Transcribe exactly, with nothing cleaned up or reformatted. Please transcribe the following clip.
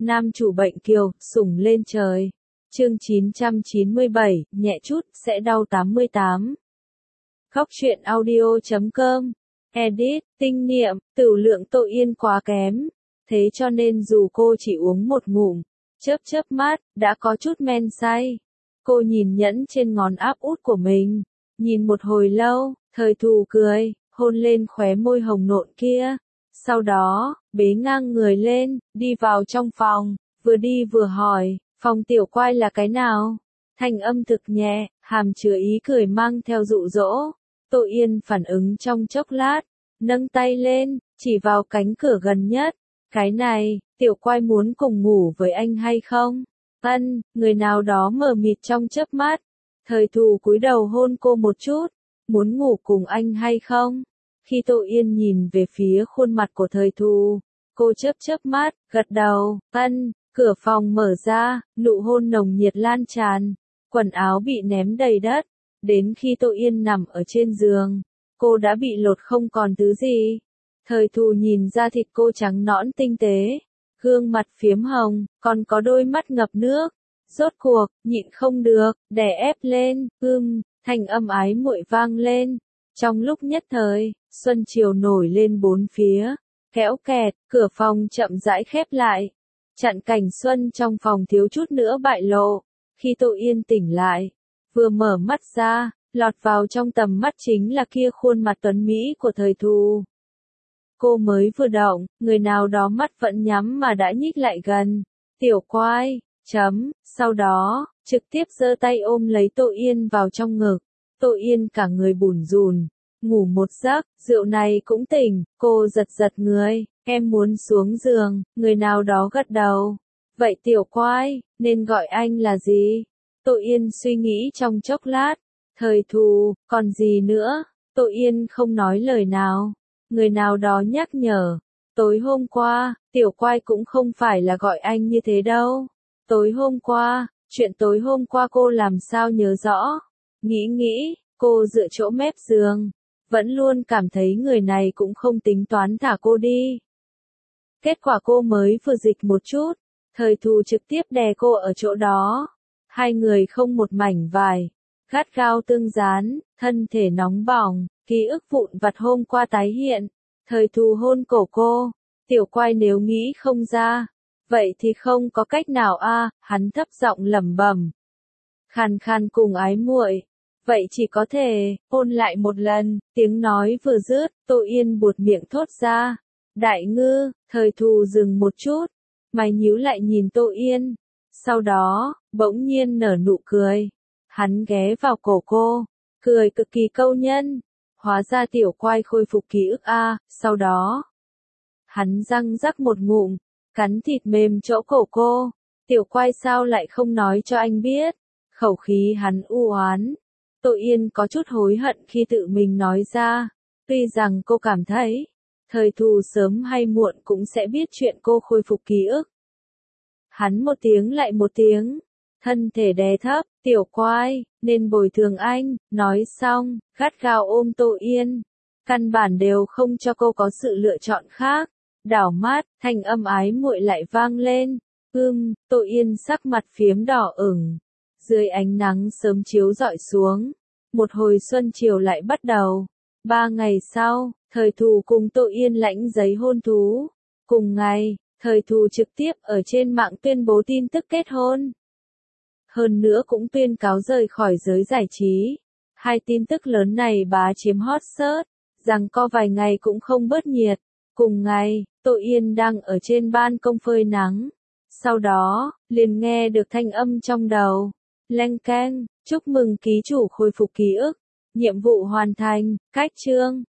Nam chủ bệnh kiều, sủng lên trời. Chương chín trăm chín mươi bảy, nhẹ chút, sẽ đau tám mươi tám. Khóc chuyện audio chấm com. Edit, tinh niệm, tửu lượng Tô Yên quá kém. Thế cho nên dù cô chỉ uống một ngụm, chớp chớp mắt, đã có chút men say. Cô nhìn nhẫn trên ngón áp út của mình. Nhìn một hồi lâu, thời thù cười, hôn lên khóe môi hồng nộn kia. Sau đó, bế ngang người lên, đi vào trong phòng, vừa đi vừa hỏi, phòng tiểu quai là cái nào? Thanh âm thực nhẹ, hàm chứa ý cười mang theo dụ dỗ. Tô Yên phản ứng trong chốc lát, nâng tay lên, chỉ vào cánh cửa gần nhất. Cái này, tiểu quai muốn cùng ngủ với anh hay không? Ân, người nào đó mờ mịt trong chớp mắt. Thời thù cúi đầu hôn cô một chút, muốn ngủ cùng anh hay không? Khi Tô Yên nhìn về phía khuôn mặt của thời thù, cô chớp chớp mắt, gật đầu, ân, cửa phòng mở ra, nụ hôn nồng nhiệt lan tràn, quần áo bị ném đầy đất, đến khi Tô Yên nằm ở trên giường, cô đã bị lột không còn thứ gì. Thời thù nhìn ra thịt cô trắng nõn tinh tế, gương mặt phiếm hồng, còn có đôi mắt ngập nước, rốt cuộc, nhịn không được, đè ép lên, ưm, thanh âm ái muội vang lên. Trong lúc nhất thời, xuân chiều nổi lên bốn phía, kéo kẹt, cửa phòng chậm rãi khép lại. Chặn cảnh xuân trong phòng thiếu chút nữa bại lộ. Khi Tô Yên tỉnh lại, vừa mở mắt ra, lọt vào trong tầm mắt chính là kia khuôn mặt tuấn Mỹ của thời thù. Cô mới vừa động, người nào đó mắt vẫn nhắm mà đã nhích lại gần. Tiểu quai, chấm, sau đó, trực tiếp giơ tay ôm lấy Tô Yên vào trong ngực. Tô Yên cả người bủn rủn, ngủ một giấc, rượu này cũng tỉnh, cô giật giật người, em muốn xuống giường, người nào đó gật đầu. Vậy tiểu quai, nên gọi anh là gì? Tô Yên suy nghĩ trong chốc lát, thời thù, còn gì nữa? Tô Yên không nói lời nào. Người nào đó nhắc nhở, tối hôm qua, tiểu quai cũng không phải là gọi anh như thế đâu. Tối hôm qua, chuyện tối hôm qua cô làm sao nhớ rõ? Nghĩ nghĩ, cô dựa chỗ mép giường, vẫn luôn cảm thấy người này cũng không tính toán thả cô đi. Kết quả cô mới vừa dịch một chút, thời thù trực tiếp đè cô ở chỗ đó. Hai người không một mảnh vải, gắt gao tương dán, thân thể nóng bỏng, ký ức vụn vặt hôm qua tái hiện. Thời thù hôn cổ cô, tiểu quai nếu nghĩ không ra, vậy thì không có cách nào a, hắn thấp giọng lẩm bẩm. Khàn khàn cùng ái muội. Vậy chỉ có thể, ôn lại một lần, tiếng nói vừa dứt, Tô Yên buột miệng thốt ra. Đại ngư, thời thù dừng một chút, mày nhíu lại nhìn Tô Yên. Sau đó, bỗng nhiên nở nụ cười. Hắn ghé vào cổ cô, cười cực kỳ câu nhân. Hóa ra tiểu quai khôi phục ký ức a, sau đó. Hắn răng rắc một ngụm, cắn thịt mềm chỗ cổ cô. Tiểu quai sao lại không nói cho anh biết? Khẩu khí hắn u oán. Tô Yên có chút hối hận khi tự mình nói ra, tuy rằng cô cảm thấy, thời thù sớm hay muộn cũng sẽ biết chuyện cô khôi phục ký ức. Hắn một tiếng lại một tiếng, thân thể đè thấp, tiểu quai, nên bồi thường anh, nói xong, gắt gao ôm Tô Yên. Căn bản đều không cho cô có sự lựa chọn khác. Đảo mắt, thanh âm ái muội lại vang lên. Ưm, Tô Yên sắc mặt phiếm đỏ ửng. Dưới ánh nắng sớm chiếu rọi xuống, một hồi xuân chiều lại bắt đầu. Ba ngày sau, thời thù cùng Tô Yên lãnh giấy hôn thú. Cùng ngày, thời thù trực tiếp ở trên mạng tuyên bố tin tức kết hôn. Hơn nữa cũng tuyên cáo rời khỏi giới giải trí. Hai tin tức lớn này bá chiếm hot search, rằng co vài ngày cũng không bớt nhiệt. Cùng ngày, Tô Yên đang ở trên ban công phơi nắng. Sau đó, liền nghe được thanh âm trong đầu. Leng keng, chúc mừng ký chủ khôi phục ký ức. Nhiệm vụ hoàn thành, cách chương.